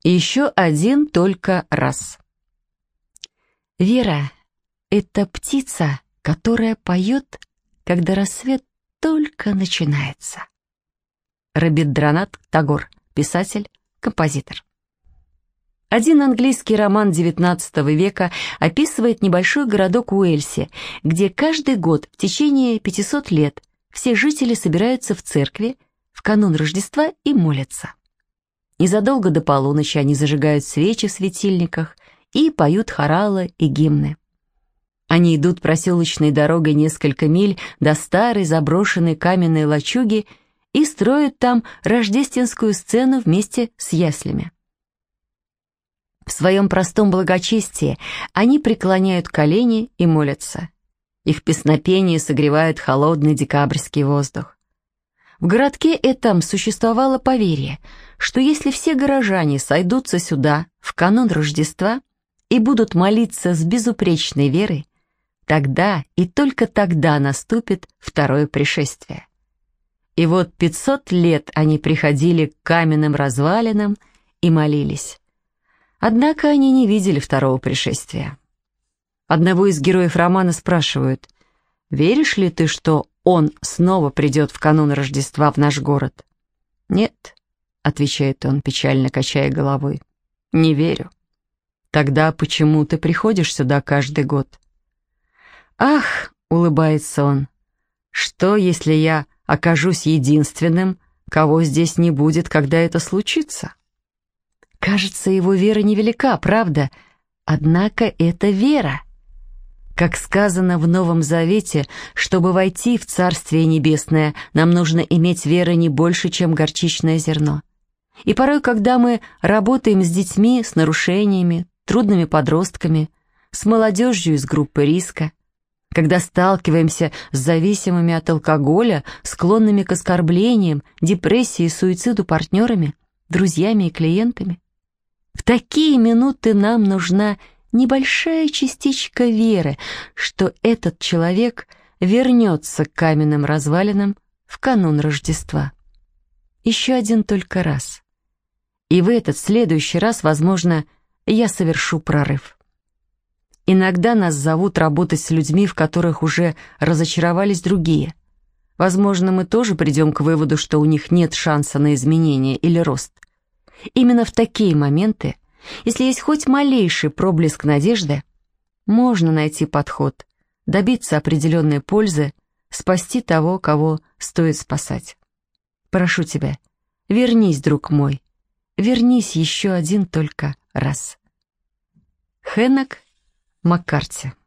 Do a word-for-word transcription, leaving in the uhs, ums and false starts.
Еще один только раз. Вера — это птица, которая поет, когда рассвет только начинается. Рабиндранат Тагор, писатель, композитор. Один английский роман девятнадцатого века описывает небольшой городок Уэльсе, где каждый год в течение пятисот лет все жители собираются в церкви в канун Рождества и молятся. Незадолго до полуночи они зажигают свечи в светильниках и поют хоралы и гимны. Они идут проселочной дорогой несколько миль до старой заброшенной каменной лачуги и строят там рождественскую сцену вместе с яслями. В своем простом благочестии они преклоняют колени и молятся. Их песнопение согревает холодный декабрьский воздух. В городке этом существовало поверье, что если все горожане сойдутся сюда в канун Рождества и будут молиться с безупречной верой, тогда и только тогда наступит второе пришествие. И вот пятьсот лет они приходили к каменным развалинам и молились. Однако они не видели второго пришествия. Одного из героев романа спрашивают: «Веришь ли ты, что он снова придет в канун Рождества в наш город?» «Нет», — отвечает он, печально качая головой, — «не верю». «Тогда почему ты приходишь сюда каждый год?» «Ах», — улыбается он, — «что, если я окажусь единственным, кого здесь не будет, когда это случится?» Кажется, его вера невелика, правда? Однако это вера. Как сказано в Новом Завете, чтобы войти в Царствие Небесное, нам нужно иметь веры не больше, чем горчичное зерно. И порой, когда мы работаем с детьми с нарушениями, трудными подростками, с молодежью из группы риска, когда сталкиваемся с зависимыми от алкоголя, склонными к оскорблениям, депрессии и суициду партнерами, друзьями и клиентами, в такие минуты нам нужна небольшая частичка веры, что этот человек вернется к каменным развалинам в канун Рождества. Еще один только раз. И в этот следующий раз, возможно, я совершу прорыв. Иногда нас зовут работать с людьми, в которых уже разочаровались другие. Возможно, мы тоже придем к выводу, что у них нет шанса на изменение или рост. Именно в такие моменты, если есть хоть малейший проблеск надежды, можно найти подход, добиться определенной пользы, спасти того, кого стоит спасать. Прошу тебя, вернись, друг мой, вернись еще один только раз. Хеннек Маккарти.